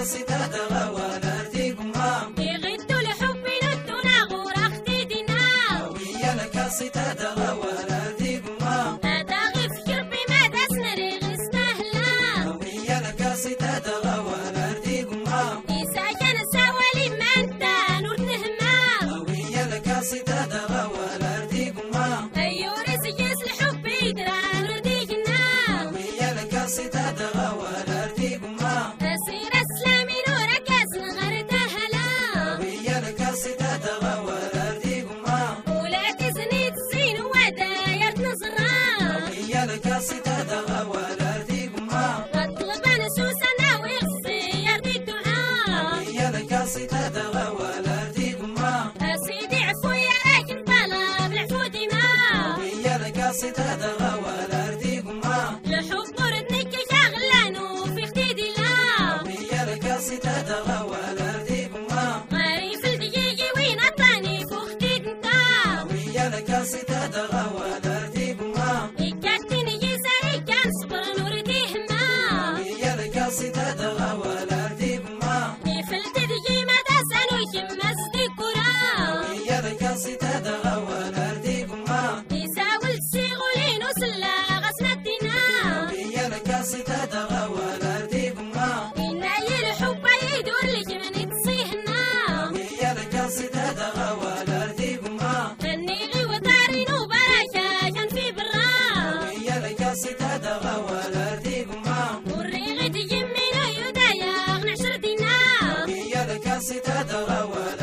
ستدغى ولا ارتيكما يغد لحبنا الدنا غور اختيدنا ويا لك ستدغى ولا ارتيكما هذا غفكر بما دسنري غستهلا ويا لك ستدغى ولا ارتيكما إسا كان سوالي ما انت نور نهما ويا لك ستدغى ولا ارتيكما أيورس يس الحب يدرى نرديكنا ويا لك ستدغى ولا ارتيكما أسير اسلامي نورك اسنغر تهلا ويا لك ستدغى ولا ارتيكما ولا تزني تزين وداير نظرة ويا لك ستدغى ولا ارتيكما اطلب انا سوسنا ويغصي يرضي الدعاء ويا لك ستدغى ولا ارتيكما أسيدي عفو يا راكن طلب العفو ديما ويا لك ستدغى ولا ارتيكما لحب ردنك شغلانو في اختيدي لا ويا لك ستدغى ولا ارتيكما غاري في الدقيقة وين عطاني في اختيد انتا ويا لك ستدغى ولا ارتيكما إكاتني يساري كان صبر نورديهما ويا لك ستدغى ولا ارتيكما في الدقيقة ما تسألو يمس ديكورا ويا لك ستدغى ولا ارتيكما يساول الشغلين وسلا غسمتنا ويا لك ستدغى ولا ارتيكما إنا الحب يدور لك من تصيهنا ويا لك ستدغى ولا ارتيكما فنيغي وطارين وبركة كان في برا ويا لك ستدغى ولا ارتيكما والريغي تجمينا يدايا نعشر دينا ويا لك ستدغى ولا